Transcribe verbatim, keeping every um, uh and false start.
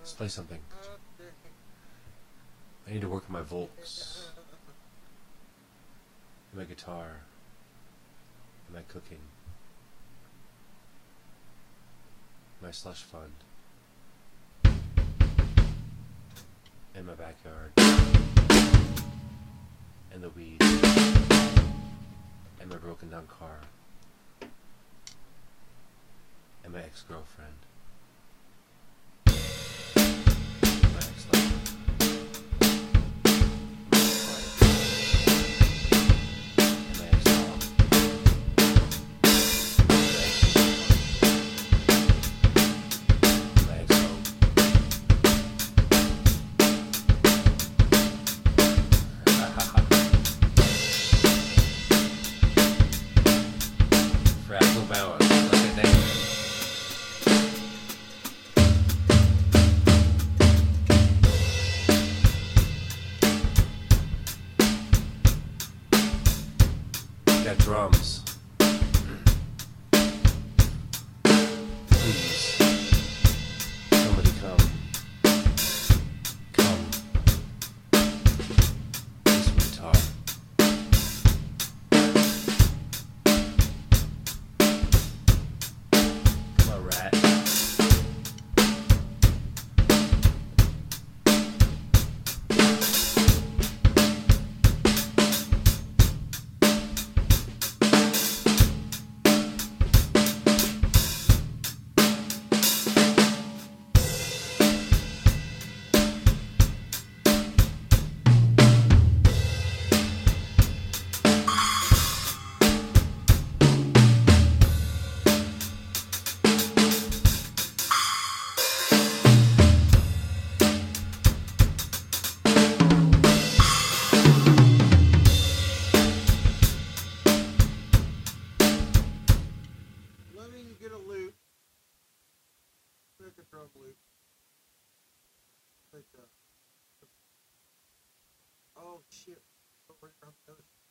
Let's play something. I need to work on my Volks, my guitar, my cooking, my slush fund, and my backyard, and the weed, and my broken down car, and my ex-girlfriend, my ex-lover. Got drums. Please, somebody come. Come. This guitar. Come on, rat. Get a loop, make a drum loop, like uh, oh shit, don't worry about those.